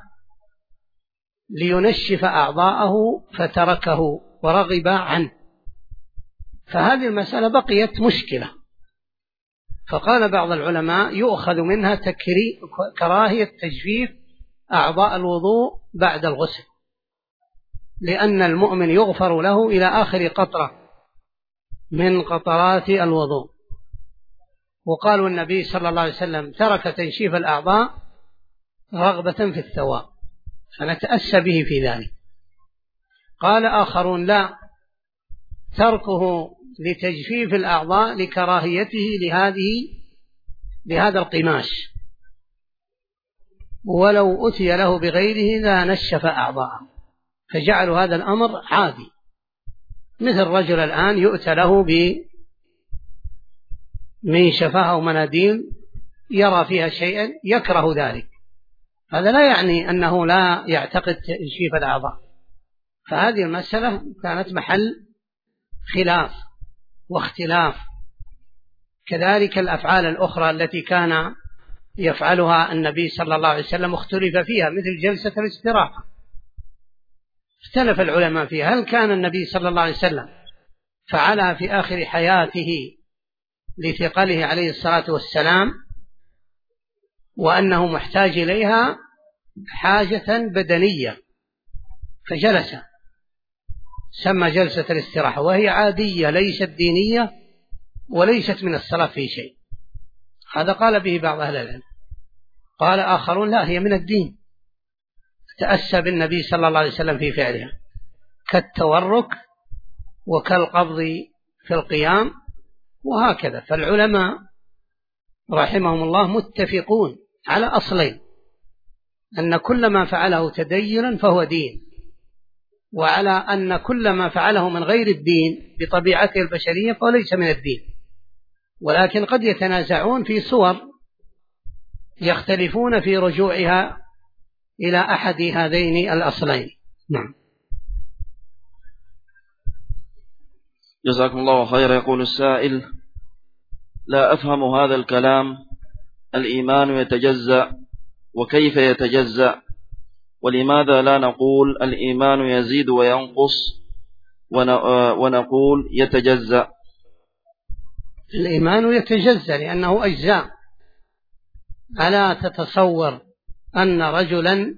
لينشف أعضاءه فتركه ورغب عنه، فهذه المسألة بقيت مشكلة. فقال بعض العلماء يؤخذ منها كراهية تجفيف أعضاء الوضوء بعد الغسل، لأن المؤمن يغفر له إلى آخر قطرة من قطرات الوضوء. وقالوا النبي صلى الله عليه وسلم ترك تنشيف الأعضاء رغبة في الثواب، فنتأسى به في ذلك. قال آخرون لا، تركه لتجفيف الأعضاء لكراهيته لهذا القماش، ولو أتي له بغيره لا نشف أعضاءه، فجعلوا هذا الأمر عادي، مثل رجل الآن يؤتى له بمنشفة أو مناديل يرى فيها شيئا يكره ذلك، هذا لا يعني أنه لا يعتقد تجفيف الأعضاء. فهذه المسألة كانت محل خلاف واختلاف. كذلك الأفعال الأخرى التي كان يفعلها النبي صلى الله عليه وسلم اختلف فيها، مثل جلسة الاستراحة، اختلف العلماء فيها، هل كان النبي صلى الله عليه وسلم فعلها في آخر حياته لثقله عليه الصلاة والسلام وأنه محتاج إليها حاجة بدنية فجلس، سمى جلسة الاستراحة، وهي عادية ليست دينية وليست من الصلاة في شيء. هذا قال به بعض أهل العلم. قال آخرون لا، هي من الدين، تأسى بالنبي صلى الله عليه وسلم في فعلها، كالتورك وكالقبض في القيام وهكذا. فالعلماء رحمهم الله متفقون على أصلين: أن كل ما فعله تدينا فهو دين، وعلى أن كل ما فعله من غير الدين بطبيعته البشرية فهو ليس من الدين، ولكن قد يتنازعون في صور يختلفون في رجوعها إلى أحد هذين الأصلين. نعم. جزاكم الله خيرا. يقول السائل: لا أفهم هذا الكلام، الإيمان يتجزأ، وكيف يتجزأ؟ ولماذا لا نقول الإيمان يزيد وينقص ونقول يتجزأ؟ الإيمان يتجزأ لأنه أجزاء. ألا تتصور أن رجلا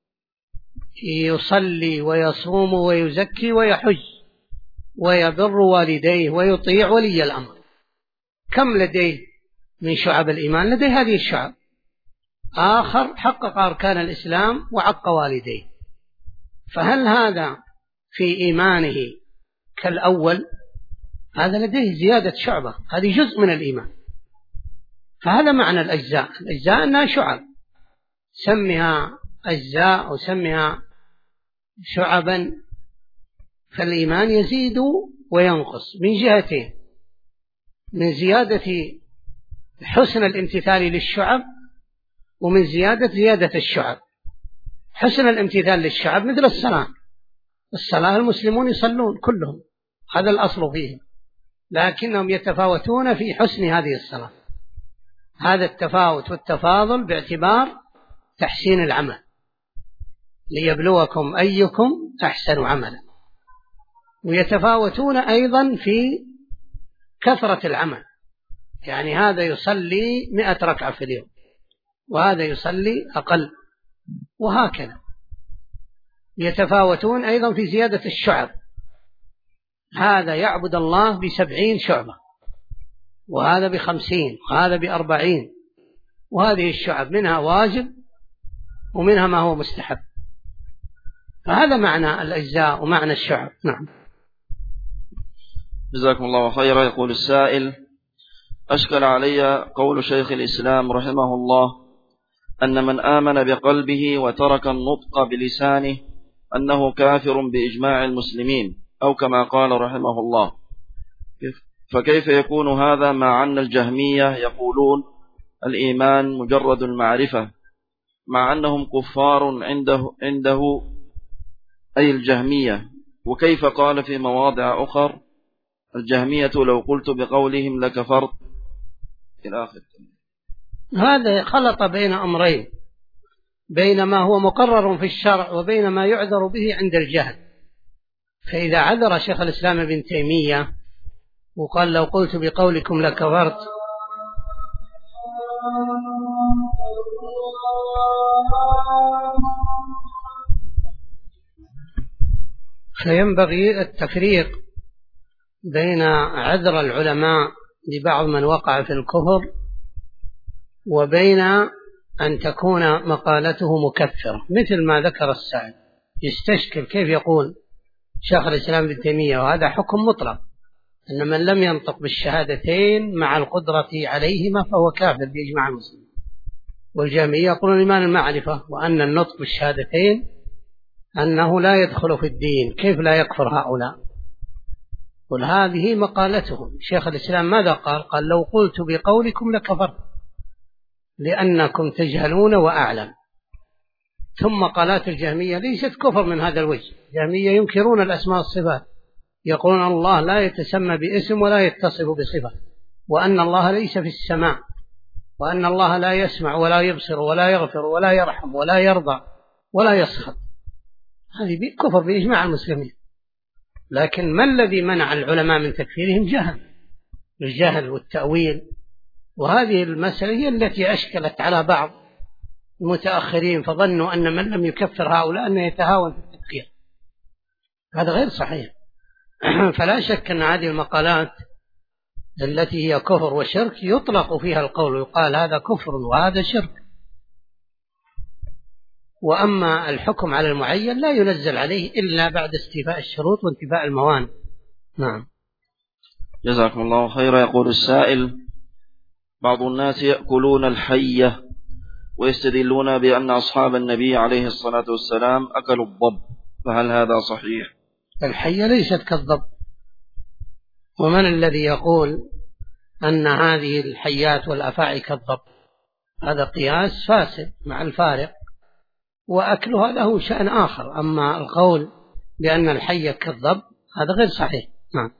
يصلي ويصوم ويزكي ويحج ويبر والديه ويطيع ولي الأمر، كم لديه من شعب الإيمان؟ لديه هذه الشعب. آخر حقق أركان الإسلام وعق والديه، فهل هذا في إيمانه كالأول؟ هذا لديه زيادة شعبة، هذه جزء من الإيمان. فهذا معنى الأجزاء. الأجزاء أنها شعب، سمها أجزاء وسمها شعبا. فالإيمان يزيد وينقص من جهتين: من زيادة حسن الامتثال للشعب، ومن زيادة الشعب. حسن الامتثال للشعب مثل الصلاة المسلمون يصلون كلهم، هذا الأصل فيهم، لكنهم يتفاوتون في حسن هذه الصلاة. هذا التفاوت والتفاضل باعتبار تحسين العمل، ليبلوكم أيكم أحسن عملا. ويتفاوتون أيضا في كثرة العمل، يعني هذا يصلي 100 ركعة في اليوم وهذا يصلي أقل، وهكذا. يتفاوتون أيضا في زيادة الشعب، هذا يعبد الله ب70 شعبة وهذا ب50 وهذا ب40، وهذه الشعب منها واجب ومنها ما هو مستحب. فهذا معنى الأجزاء ومعنى الشعب. نعم. جزاكم الله خيرا. يقول السائل: أشكل علي قول شيخ الإسلام رحمه الله أن من آمن بقلبه وترك النطق بلسانه أنه كافر بإجماع المسلمين، أو كما قال رحمه الله. فكيف يكون هذا مع أن الجهمية يقولون الإيمان مجرد المعرفة، مع أنهم كفار عنده أي الجهمية؟ وكيف قال في مواضع أخر الجهمية لو قلت بقولهم لكفرت إلى آخر. هذا خلط بين أمرين، بين ما هو مقرر في الشرع وبين ما يعذر به عند الجهل. فإذا عذر شيخ الإسلام ابن تيمية وقال لو قلت بقولكم لكفرت، فينبغي التفريق بين عذر العلماء لبعض من وقع في الكفر وبين أن تكون مقالته مكفرة، مثل ما ذكر السائل. يستشكل كيف يقول شيخ الإسلام ابن تيمية وهذا حكم مطلق أن من لم ينطق بالشهادتين مع القدرة عليهما فهو كافر بإجماع المسلمين، والجهمية يقولون إيمان المعرفة وأن النطق بالشهادتين أنه لا يدخل في الدين، كيف لا يكفر هؤلاء؟ قل هذه مقالتهم. شيخ الإسلام ماذا قال؟ قال لو قلت بقولكم لكفرت لأنكم تجهلون وأعلم. ثم قالات الجهمية ليست كفر من هذا الوجه، الجهمية ينكرون الأسماء والصفات، يقولون الله لا يتسمى باسم ولا يتصف بصفة، وأن الله ليس في السماء، وأن الله لا يسمع ولا يبصر ولا يغفر ولا يرحم ولا يرضى ولا يسخط. هذه كفر بإجماع المسلمين. لكن ما الذي منع العلماء من تكفيرهم؟ الجهل والتأويل، وهذه المسألة هي التي أشكلت على بعض المتأخرين، فظنوا أن من لم يكفر هؤلاء أنه يتهاون في التكفير. هذا غير صحيح. فلا شك أن هذه المقالات التي هي كفر وشرك يطلق فيها القول ويقال هذا كفر وهذا شرك، وأما الحكم على المعين لا ينزل عليه إلا بعد استيفاء الشروط وانتفاء الموانع. نعم. جزاكم الله خيرا. يقول السائل: بعض الناس يأكلون الحية ويستدلون بأن أصحاب النبي عليه الصلاة والسلام أكلوا الضب، فهل هذا صحيح؟ الحية ليست كالضب، ومن الذي يقول أن هذه الحيات والأفاعي كالضب؟ هذا قياس فاسد مع الفارق، وأكلها له شأن آخر. أما القول بأن الحية كالضب هذا غير صحيح. نعم.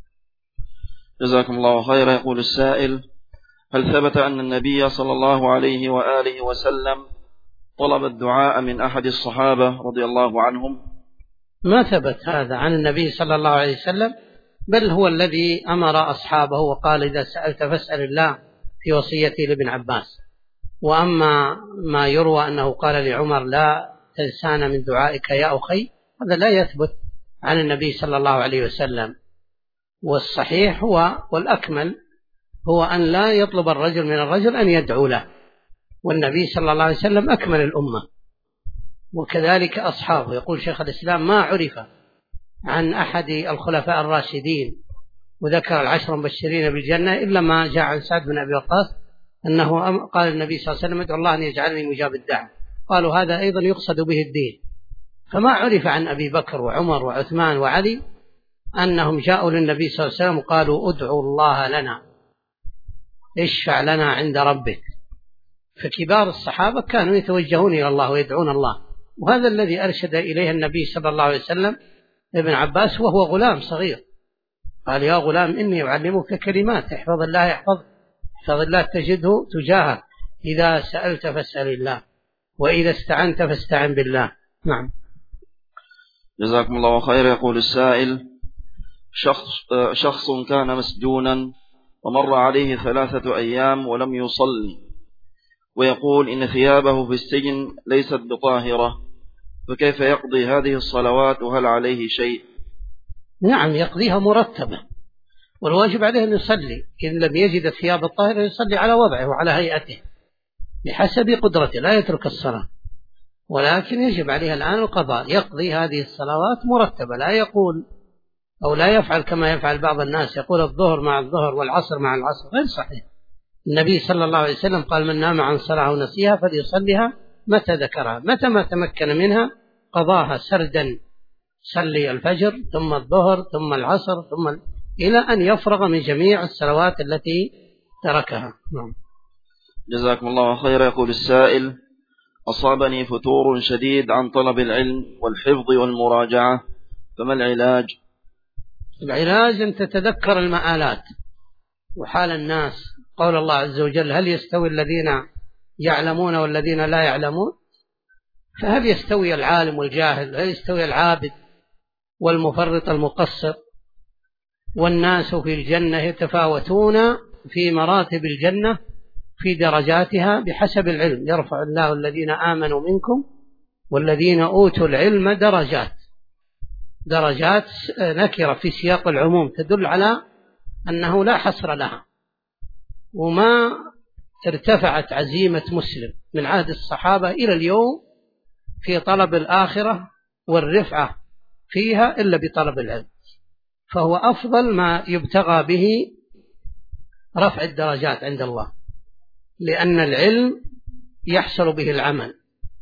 جزاكم الله خيرا. يقول السائل: هل ثبت أن النبي صلى الله عليه وآله وسلم طلب الدعاء من أحد الصحابة رضي الله عنهم؟ ما ثبت هذا عن النبي صلى الله عليه وسلم، بل هو الذي أمر أصحابه وقال إذا سألت فاسأل الله في وصيته لابن عباس. وأما ما يروى أنه قال لعمر لا تنسانا من دعائك يا أخي، هذا لا يثبت عن النبي صلى الله عليه وسلم. والصحيح هو والأكمل هو أن لا يطلب الرجل من الرجل أن يدعو له، والنبي صلى الله عليه وسلم أكمل الأمة وكذلك أصحابه. يقول شيخ الإسلام: ما عرف عن أحد الخلفاء الراشدين وذكر العشر المبشرين بالجنة إلا ما جاء عن سعد بن أبي وقاص أنه قال النبي صلى الله عليه وسلم: ادعو الله أن يجعلني مجاب الدعوة. قالوا هذا أيضا يقصد به الدين. فما عرف عن أبي بكر وعمر وعثمان وعلي أنهم جاءوا للنبي صلى الله عليه وسلم وقالوا ادعوا الله لنا، اشفع لنا عند ربك. فكبار الصحابة كانوا يتوجهون إلى الله ويدعون الله، وهذا الذي أرشد إليه النبي صلى الله عليه وسلم ابن عباس وهو غلام صغير. قال: يا غلام إني أعلمك كلمات، احفظ الله يحفظك، احفظ الله تجده تجاهك، إذا سألت فاسأل الله، وإذا استعنت فاستعن بالله. نعم. جزاكم الله خير. يقول السائل: شخص كان مسجونا ومر عليه 3 أيام ولم يصلي، ويقول إن ثيابه في السجن ليست بطاهرة، فكيف يقضي هذه الصلوات وهل عليه شيء؟ نعم، يقضيها مرتبة، والواجب عليه أن يصلي. إن لم يجد الثياب الطاهرة يصلي على وضعه وعلى هيئته بحسب قدرته، لا يترك الصلاة، ولكن يجب عليه الآن القضاء. يقضي هذه الصلوات مرتبة، لا يقول أو لا يفعل كما يفعل بعض الناس، يقول الظهر مع الظهر والعصر مع العصر، غير صحيح. النبي صلى الله عليه وسلم قال: من نام عن صلاة أو نسيها فليصليها متى ذكرها، متى ما تمكن منها قضاها سردا، صلي الفجر ثم الظهر ثم العصر ثم إلى أن يفرغ من جميع الصلوات التي تركها. نعم. جزاكم الله خير. يقول السائل: أصابني فتور شديد عن طلب العلم والحفظ والمراجعة، فما العلاج؟ العلاج أن تتذكر المآلات وحال الناس. قول الله عز وجل: هل يستوي الذين يعلمون والذين لا يعلمون؟ فهل يستوي العالم والجاهل؟ هل يستوي العابد والمفرط المقصر؟ والناس في الجنة يتفاوتون في مراتب الجنة في درجاتها بحسب العلم، يرفع الله الذين آمنوا منكم والذين أوتوا العلم درجات نكرة في سياق العموم تدل على أنه لا حصر لها. وما ارتفعت عزيمة مسلم من عهد الصحابة إلى اليوم في طلب الآخرة والرفعة فيها إلا بطلب العلم، فهو أفضل ما يبتغى به رفع الدرجات عند الله، لأن العلم يحصل به العمل.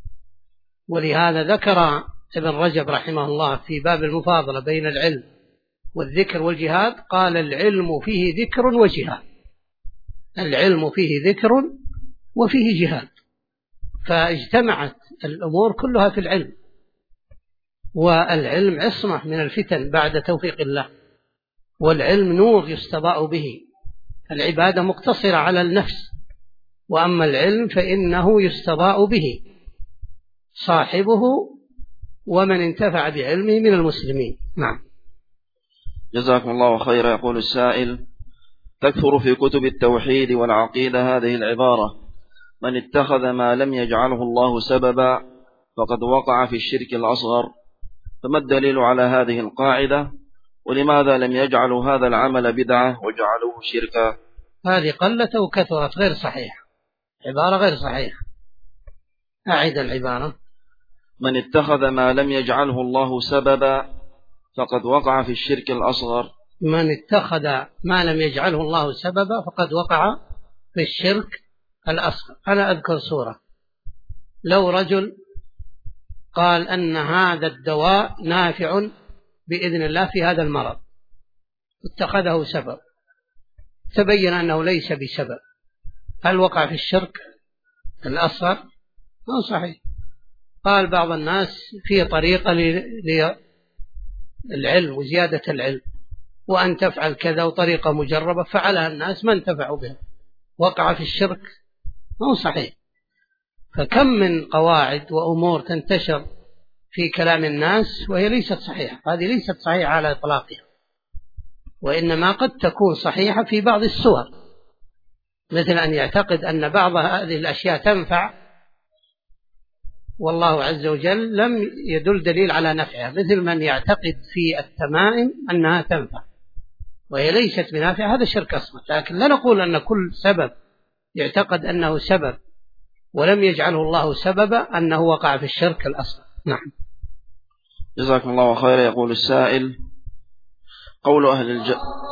ولهذا ذكر ابن رجب رحمه الله في باب المفاضلة بين العلم والذكر والجهاد، قال: العلم فيه ذكر وجهاد. العلم فيه ذكر وفيه جهاد، فاجتمعت الأمور كلها في العلم، والعلم عصمة من الفتن بعد توفيق الله، والعلم نور يستضاء به. العبادة مقتصرة على النفس، وأما العلم فإنه يستضاء به صاحبه ومن انتفع بعلمه من المسلمين. نعم. جزاكم الله خيرا. يقول السائل: تكثر في كتب التوحيد والعقيدة هذه العبارة: من اتخذ ما لم يجعله الله سببا فقد وقع في الشرك الأصغر، فما الدليل على هذه القاعدة؟ ولماذا لم يجعلوا هذا العمل بدعة وجعلوه شركا؟ هذه قلت وكثرت، غير صحيح، عبارة غير صحيحة. أعيد العبارة: من اتخذ ما لم يجعله الله سببا فقد وقع في الشرك الأصغر. من اتخذ ما لم يجعله الله سببا فقد وقع في الشرك الأصغر. أنا أذكر صورة: لو رجل قال أن هذا الدواء نافع بإذن الله في هذا المرض، اتخذه سبب، تبين أنه ليس بسبب، هل وقع في الشرك الأصغر؟ ما صحيح. قال بعض الناس في طريقة للعلم وزيادة العلم، وأن تفعل كذا، وطريقة مجربة فعلها الناس ما انتفعوا بها، وقع في الشرك؟ ما صحيح. فكم من قواعد وأمور تنتشر في كلام الناس وهي ليست صحيحة. هذه ليست صحيحة على إطلاقها، وإنما قد تكون صحيحة في بعض الصور، مثل أن يعتقد أن بعض هذه الأشياء تنفع والله عز وجل لم يدل دليل على نفعها، مثل من يعتقد في التمائم أنها تنفع وهي ليست بنافعة، هذا شرك أصغر. لكن لا نقول أن كل سبب يعتقد أنه سبب ولم يجعله الله سببا أنه وقع في الشرك الأصغر. نعم. جزاكم الله خيرا. يقول السائل: قول أهل